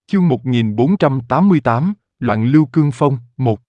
Chương 1488, Loạn lưu cương phong, 1.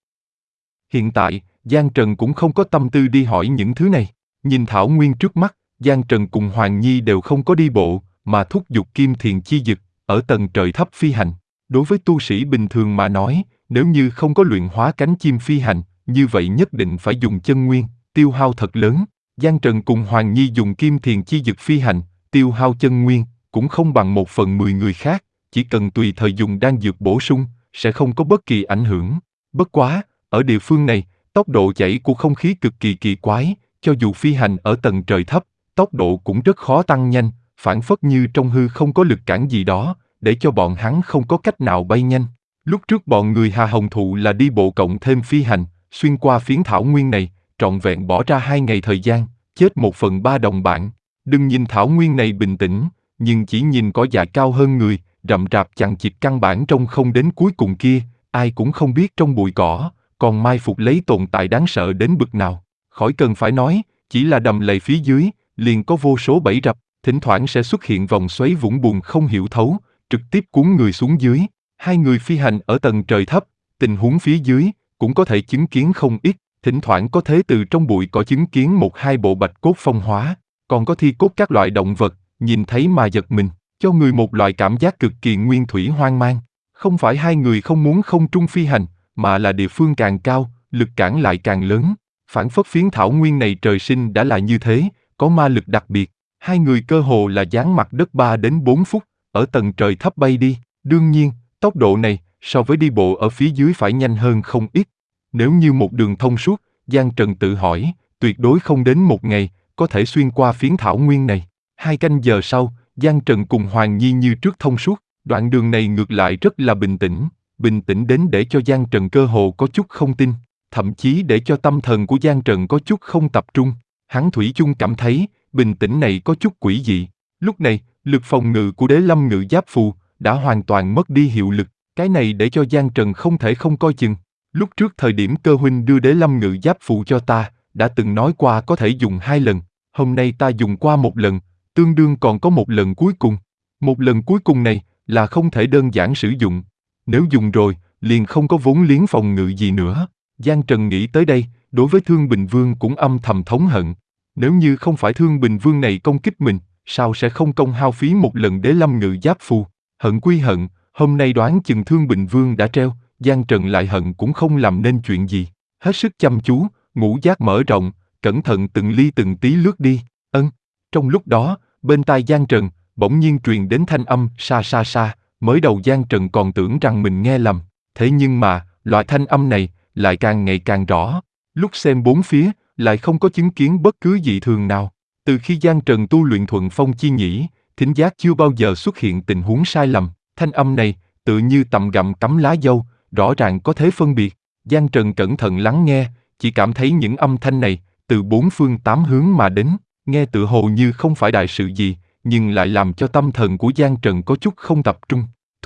Hiện tại, Giang Trần cũng không có tâm tư đi hỏi những thứ này. Nhìn thảo nguyên trước mắt, Giang Trần cùng Hoàng Nhi đều không có đi bộ, mà thúc giục kim thiền chi dực, ở tầng trời thấp phi hành. Đối với tu sĩ bình thường mà nói, nếu như không có luyện hóa cánh chim phi hành, như vậy nhất định phải dùng chân nguyên, tiêu hao thật lớn. Giang Trần cùng Hoàng Nhi dùng kim thiền chi dực phi hành, tiêu hao chân nguyên, cũng không bằng 1/10 người khác, chỉ cần tùy thời dùng đan dược bổ sung, sẽ không có bất kỳ ảnh hưởng. Bất quá, ở địa phương này, tốc độ chảy của không khí cực kỳ kỳ quái, cho dù phi hành ở tầng trời thấp, tốc độ cũng rất khó tăng nhanh, phảng phất như trong hư không có lực cản gì đó, để cho bọn hắn không có cách nào bay nhanh. Lúc trước bọn người Hà Hồng Thụ là đi bộ cộng thêm phi hành, xuyên qua phiến thảo nguyên này, trọn vẹn bỏ ra 2 ngày thời gian, chết 1/3 đồng bạn. Đừng nhìn thảo nguyên này bình tĩnh, nhưng chỉ nhìn cỏ dại cao hơn người, rậm rạp chằng chịt căn bản trông không đến cuối cùng kia, ai cũng không biết trong bụi cỏ, còn mai phục lấy tồn tại đáng sợ đến bực nào. Khỏi cần phải nói, chỉ là đầm lầy phía dưới, liền có vô số bẫy rập, thỉnh thoảng sẽ xuất hiện vòng xoáy vũng bùn không hiểu thấu, trực tiếp cuốn người xuống dưới. Hai người phi hành ở tầng trời thấp, tình huống phía dưới, cũng có thể chứng kiến không ít, thỉnh thoảng có thể từ trong bụi cỏ chứng kiến 1-2 bộ bạch cốt phong hóa, còn có thi cốt các loại động vật, nhìn thấy mà giật mình, cho người một loại cảm giác cực kỳ nguyên thủy hoang mang. Không phải hai người không muốn không trung phi hành, mà là địa phương càng cao, lực cản lại càng lớn. Phản phất phiến thảo nguyên này trời sinh đã là như thế, có ma lực đặc biệt. Hai người cơ hồ là dán mặt đất 3 đến 4 phút, ở tầng trời thấp bay đi. Đương nhiên, tốc độ này, so với đi bộ ở phía dưới phải nhanh hơn không ít. Nếu như một đường thông suốt, Giang Trần tự hỏi, tuyệt đối không đến 1 ngày, có thể xuyên qua phiến thảo nguyên này. 2 canh giờ sau, Giang Trần cùng Hoàng Nhi như trước thông suốt, đoạn đường này ngược lại rất là bình tĩnh đến để cho Giang Trần cơ hồ có chút không tin, thậm chí để cho tâm thần của Giang Trần có chút không tập trung. Hắn thủy chung cảm thấy, bình tĩnh này có chút quỷ dị. Lúc này, lực phòng ngự của Đế Lâm Ngự Giáp Phù đã hoàn toàn mất đi hiệu lực, cái này để cho Giang Trần không thể không coi chừng. Lúc trước thời điểm Cơ huynh đưa Đế Lâm Ngự Giáp Phù cho ta, đã từng nói qua có thể dùng 2 lần, hôm nay ta dùng qua 1 lần, tương đương còn có 1 lần cuối cùng. 1 lần cuối cùng này là không thể đơn giản sử dụng. Nếu dùng rồi, liền không có vốn liếng phòng ngự gì nữa. Giang Trần nghĩ tới đây, đối với Thương Bình Vương cũng âm thầm thống hận. Nếu như không phải Thương Bình Vương này công kích mình, sao sẽ không công hao phí 1 lần Đế Lâm Ngự Giáp Phù? Hận quy hận, hôm nay đoán chừng Thương Bình Vương đã treo, Giang Trần lại hận cũng không làm nên chuyện gì. Hết sức chăm chú, ngũ giác mở rộng, cẩn thận từng ly từng tí lướt đi. Trong lúc đó, bên tai Giang Trần, bỗng nhiên truyền đến thanh âm xa xa xa, mới đầu Giang Trần còn tưởng rằng mình nghe lầm, thế nhưng mà, loại thanh âm này, lại càng ngày càng rõ. Lúc xem bốn phía, lại không có chứng kiến bất cứ dị thường nào. Từ khi Giang Trần tu luyện thuận phong chi nhĩ, thính giác chưa bao giờ xuất hiện tình huống sai lầm. Thanh âm này, tự như tầm gặm cắm lá dâu, rõ ràng có thể phân biệt. Giang Trần cẩn thận lắng nghe, chỉ cảm thấy những âm thanh này, từ 4 phương 8 hướng mà đến, nghe tựa hồ như không phải đại sự gì, nhưng lại làm cho tâm thần của Giang Trần có chút không tập trung.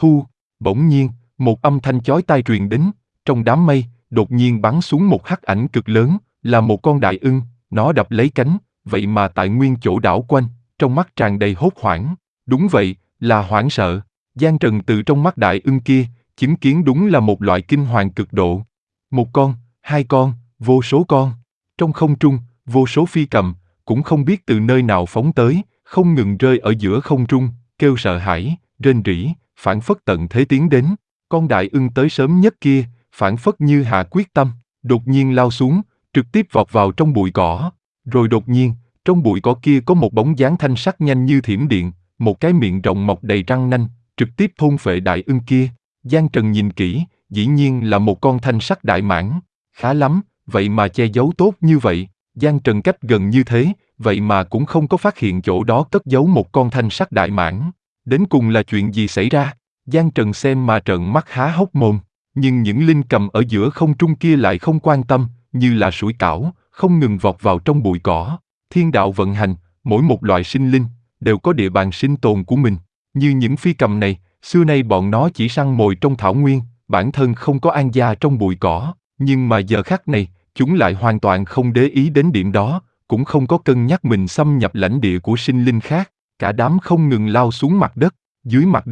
Bỗng nhiên, một âm thanh chói tai truyền đến, trong đám mây, đột nhiên bắn xuống một hắc ảnh cực lớn, là một con đại ưng, nó đập lấy cánh, vậy mà tại nguyên chỗ đảo quanh, trong mắt tràn đầy hốt hoảng. Đúng vậy, là hoảng sợ. Giang Trần từ trong mắt đại ưng kia, chứng kiến đúng là một loại kinh hoàng cực độ. 1 con, 2 con, vô số con. Trong không trung, vô số phi cầm, cũng không biết từ nơi nào phóng tới, không ngừng rơi ở giữa không trung, kêu sợ hãi, rên rỉ, phảng phất tận thế tiến đến. Con đại ưng tới sớm nhất kia, phảng phất như hạ quyết tâm, đột nhiên lao xuống, trực tiếp vọt vào trong bụi cỏ. Rồi đột nhiên, trong bụi cỏ kia có một bóng dáng thanh sắc nhanh như thiểm điện, một cái miệng rộng mọc đầy răng nanh, trực tiếp thôn phệ đại ưng kia. Giang Trần nhìn kỹ, dĩ nhiên là một con thanh sắc đại mãng. Khá lắm, vậy mà che giấu tốt như vậy. Giang Trần cách gần như thế, vậy mà cũng không có phát hiện chỗ đó cất giấu một con thanh sắc đại mãng. Đến cùng là chuyện gì xảy ra? Giang Trần xem mà trợn mắt há hốc mồm, nhưng những linh cầm ở giữa không trung kia lại không quan tâm, như là sủi cảo, không ngừng vọt vào trong bụi cỏ. Thiên đạo vận hành, mỗi một loại sinh linh, đều có địa bàn sinh tồn của mình. Như những phi cầm này, xưa nay bọn nó chỉ săn mồi trong thảo nguyên, bản thân không có an gia trong bụi cỏ, nhưng mà giờ khắc này, chúng lại hoàn toàn không để ý đến điểm đó, cũng không có cân nhắc mình xâm nhập lãnh địa của sinh linh khác. Cả đám không ngừng lao xuống mặt đất, dưới mặt đất,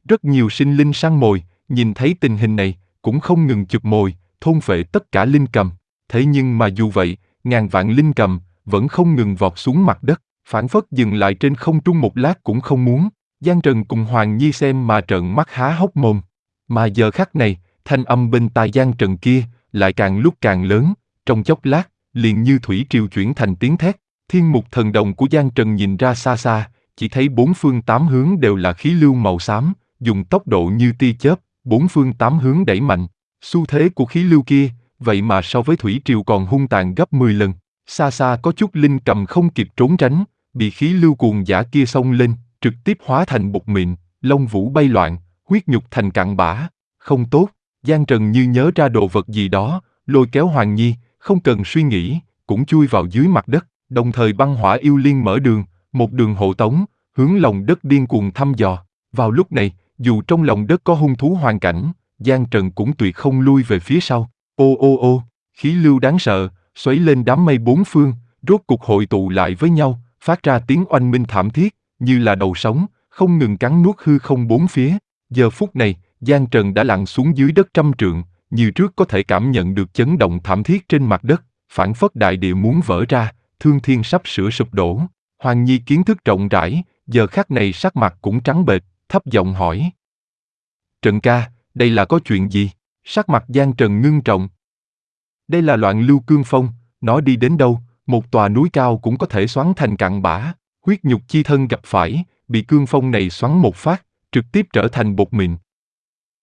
Rất nhiều sinh linh săn mồi, nhìn thấy tình hình này, cũng không ngừng chụp mồi, thôn phệ tất cả linh cầm. Thế nhưng mà dù vậy, ngàn vạn linh cầm vẫn không ngừng vọt xuống mặt đất, phảng phất dừng lại trên không trung một lát cũng không muốn. Giang Trần cùng Hoàng Nhi xem mà trợn mắt há hốc mồm. Mà giờ khắc này, thanh âm bên tai Giang Trần kia lại càng lúc càng lớn, trong chốc lát, liền như thủy triều chuyển thành tiếng thét. Thiên mục thần đồng của Giang Trần nhìn ra xa xa, chỉ thấy bốn phương tám hướng đều là khí lưu màu xám, dùng tốc độ như tia chớp, bốn phương tám hướng đẩy mạnh. Xu thế của khí lưu kia, vậy mà so với thủy triều còn hung tàn gấp 10 lần. Xa xa có chút linh cầm không kịp trốn tránh, bị khí lưu cuồng dã kia xông lên, trực tiếp hóa thành bột mịn, lông vũ bay loạn, huyết nhục thành cặn bã. Không tốt, Giang Trần như nhớ ra đồ vật gì đó, lôi kéo Hoàng Nhi, không cần suy nghĩ, cũng chui vào dưới mặt đất, đồng thời băng hỏa yêu liên mở đường, một đường hộ tống, hướng lòng đất điên cuồng thăm dò. Vào lúc này, dù trong lòng đất có hung thú hoàn cảnh, Giang Trần cũng tuyệt không lui về phía sau. Ô ô ô, khí lưu đáng sợ, xoáy lên đám mây bốn phương, rốt cục hội tụ lại với nhau, phát ra tiếng oanh minh thảm thiết, như là đầu sóng, không ngừng cắn nuốt hư không bốn phía. Giờ phút này, Giang Trần đã lặn xuống dưới đất trăm trượng, như trước có thể cảm nhận được chấn động thảm thiết trên mặt đất, phảng phất đại địa muốn vỡ ra, thương thiên sắp sửa sụp đổ. Hoàng Nhi kiến thức rộng rãi, giờ khắc này sắc mặt cũng trắng bệch, thấp giọng hỏi. Trần ca, đây là có chuyện gì? Sắc mặt Giang Trần ngưng trọng. Đây là loạn lưu cương phong, nó đi đến đâu, một tòa núi cao cũng có thể xoắn thành cặn bã. Huyết nhục chi thân gặp phải, bị cương phong này xoắn một phát, trực tiếp trở thành bột mịn,